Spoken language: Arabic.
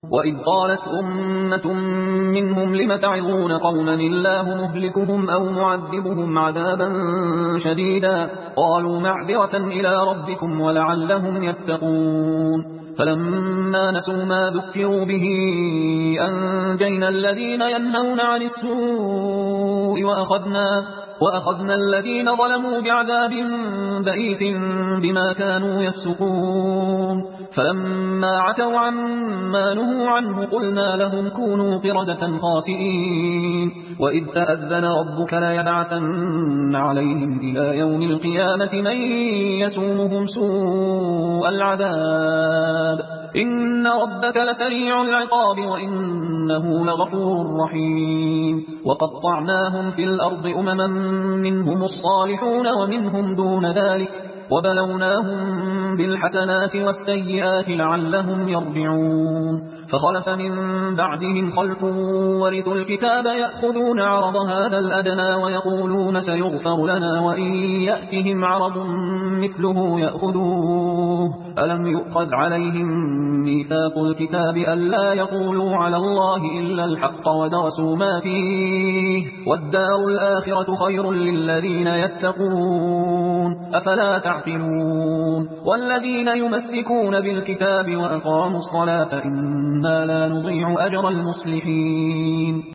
وإذ قالت أمة منهم لم تعظون قوما الله مهلكهم أو معذبهم عذابا شديدا قالوا معذرة إلى ربكم ولعلهم يتقون فلما نسوا ما ذكروا به أنجينا الذين ينهون عن السوء وأخذنا الذين ظلموا بعذاب بئيس بما كانوا يفسقون فلما عتوا عما نهوا عنه قلنا لهم كونوا قردة خاسئين وإذ تأذن ربك ليبعثن عليهم إلى يوم القيامة من يسومهم سوء العذاب إن ربك لسريع العقاب وإنه لغفور رحيم وقطعناهم في الأرض أمما منهم الصالحون ومنهم دون ذلك وبلوناهم بالحسنات والسيئات لعلهم يرجعون فخلف من بعدهم خلف ورثوا الكتاب يأخذون عرض هذا الأدنى ويقولون سيغفر لنا وإن يأتهم عرض مثله يأخذوه ألم يؤخذ عليهم ميثاق الكتاب ألا يقولوا على الله إلا الحق ودرسوا ما فيه والدار الآخرة خير للذين يتقون أفلا تعقلون والذين يمسكون بالكتاب وأقاموا الصلاة إنا لا نضيع أجر المصلحين